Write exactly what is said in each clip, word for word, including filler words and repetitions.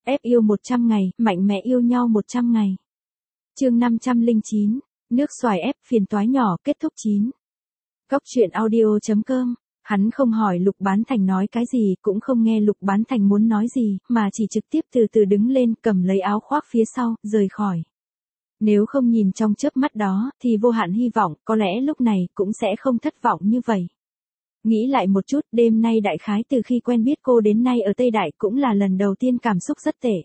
ép yêu một trăm ngày, mạnh mẽ yêu nhau một trăm ngày. Chương năm trăm lẻ chín, nước xoài ép phiền toái nhỏ kết thúc chín. Góc truyện audio chấm com. Hắn không hỏi Lục Bán Thành nói cái gì, cũng không nghe Lục Bán Thành muốn nói gì, mà chỉ trực tiếp từ từ đứng lên, cầm lấy áo khoác phía sau, rời khỏi. Nếu không nhìn trong chớp mắt đó, thì vô hạn hy vọng, có lẽ lúc này cũng sẽ không thất vọng như vậy. Nghĩ lại một chút, đêm nay đại khái từ khi quen biết cô đến nay ở Tây Đại cũng là lần đầu tiên cảm xúc rất tệ.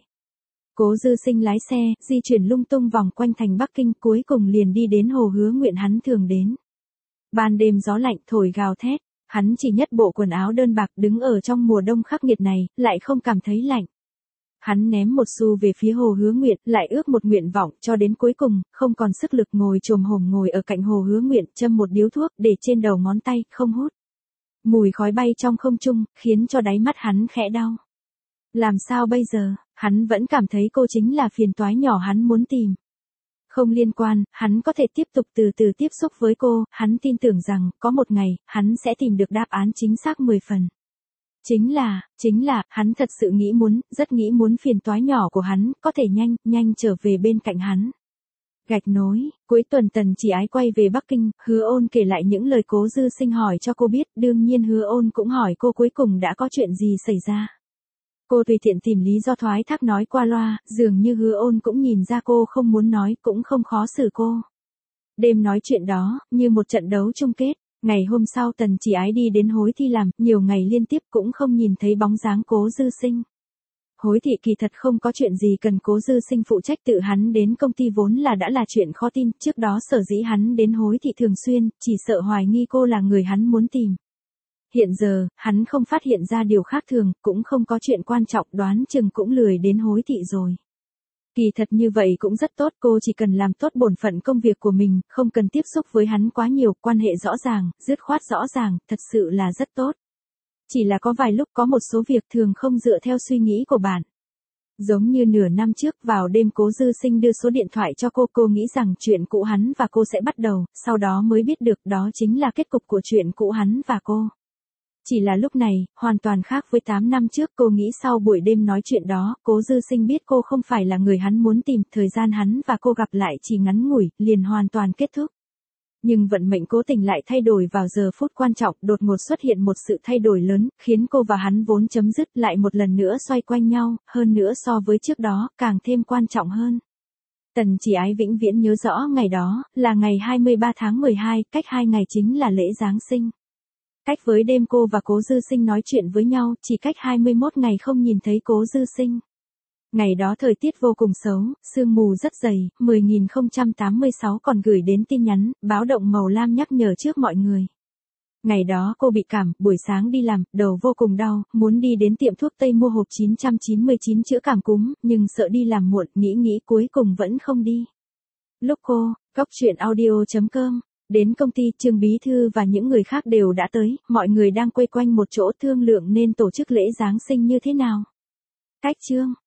Cố Dư Sinh lái xe, di chuyển lung tung vòng quanh thành Bắc Kinh, cuối cùng liền đi đến Hồ Hứa Nguyện hắn thường đến. Ban đêm gió lạnh thổi gào thét, hắn chỉ nhất bộ quần áo đơn bạc đứng ở trong mùa đông khắc nghiệt này, lại không cảm thấy lạnh. Hắn ném một xu về phía Hồ Hứa Nguyện, lại ước một nguyện vọng, cho đến cuối cùng, không còn sức lực ngồi chồm hổm ngồi ở cạnh Hồ Hứa Nguyện, châm một điếu thuốc để trên đầu ngón tay, không hút. Mùi khói bay trong không trung, khiến cho đáy mắt hắn khẽ đau. Làm sao bây giờ, hắn vẫn cảm thấy cô chính là phiền toái nhỏ hắn muốn tìm. Không liên quan, hắn có thể tiếp tục từ từ tiếp xúc với cô, hắn tin tưởng rằng, có một ngày, hắn sẽ tìm được đáp án chính xác mười phần. Chính là, chính là, hắn thật sự nghĩ muốn, rất nghĩ muốn phiền toái nhỏ của hắn, có thể nhanh, nhanh trở về bên cạnh hắn. Gạch nối, cuối tuần Tần Chỉ Ái quay về Bắc Kinh, Hứa Ôn kể lại những lời Cố Dư Sinh hỏi cho cô biết, đương nhiên Hứa Ôn cũng hỏi cô cuối cùng đã có chuyện gì xảy ra. Cô tùy tiện tìm lý do thoái thác nói qua loa, dường như Hứa Ôn cũng nhìn ra cô không muốn nói, cũng không khó xử cô. Đêm nói chuyện đó, như một trận đấu chung kết, ngày hôm sau Tần Chỉ Ái đi đến Hối Thi làm, nhiều ngày liên tiếp cũng không nhìn thấy bóng dáng Cố Dư Sinh. Hối thị kỳ thật không có chuyện gì cần Cố Dư Sinh phụ trách, tự hắn đến công ty vốn là đã là chuyện khó tin, trước đó sở dĩ hắn đến Hối thị thường xuyên, chỉ sợ hoài nghi cô là người hắn muốn tìm. Hiện giờ, hắn không phát hiện ra điều khác thường, cũng không có chuyện quan trọng, đoán chừng cũng lười đến Hối thị rồi. Kỳ thật như vậy cũng rất tốt, cô chỉ cần làm tốt bổn phận công việc của mình, không cần tiếp xúc với hắn quá nhiều, quan hệ rõ ràng, dứt khoát rõ ràng, thật sự là rất tốt. Chỉ là có vài lúc có một số việc thường không dựa theo suy nghĩ của bạn. Giống như nửa năm trước vào đêm Cố Dư Sinh đưa số điện thoại cho cô, cô nghĩ rằng chuyện cũ hắn và cô sẽ bắt đầu, sau đó mới biết được đó chính là kết cục của chuyện cũ hắn và cô. Chỉ là lúc này, hoàn toàn khác với tám năm trước, cô nghĩ sau buổi đêm nói chuyện đó, Cố Dư Sinh biết cô không phải là người hắn muốn tìm, thời gian hắn và cô gặp lại chỉ ngắn ngủi, liền hoàn toàn kết thúc. Nhưng vận mệnh cố tình lại thay đổi vào giờ phút quan trọng, đột ngột xuất hiện một sự thay đổi lớn, khiến cô và hắn vốn chấm dứt lại một lần nữa xoay quanh nhau, hơn nữa so với trước đó, càng thêm quan trọng hơn. Tần Chỉ Ái vĩnh viễn nhớ rõ ngày đó, là ngày hai mươi ba tháng mười hai, cách hai ngày chính là lễ Giáng sinh. Cách với đêm cô và Cố Dư Sinh nói chuyện với nhau, chỉ cách hai mươi mốt ngày không nhìn thấy Cố Dư Sinh. Ngày đó thời tiết vô cùng xấu, sương mù rất dày, mười nghìn không trăm tám mươi sáu còn gửi đến tin nhắn, báo động màu lam nhắc nhở trước mọi người. Ngày đó cô bị cảm, buổi sáng đi làm, đầu vô cùng đau, muốn đi đến tiệm thuốc Tây mua hộp chín trăm chín mươi chín chữa cảm cúm, nhưng sợ đi làm muộn, nghĩ nghĩ cuối cùng vẫn không đi. Lúc cô, góc truyện audio chấm com, đến công ty, Trương Bí Thư và những người khác đều đã tới, mọi người đang quay quanh một chỗ thương lượng nên tổ chức lễ Giáng sinh như thế nào. Cách Trương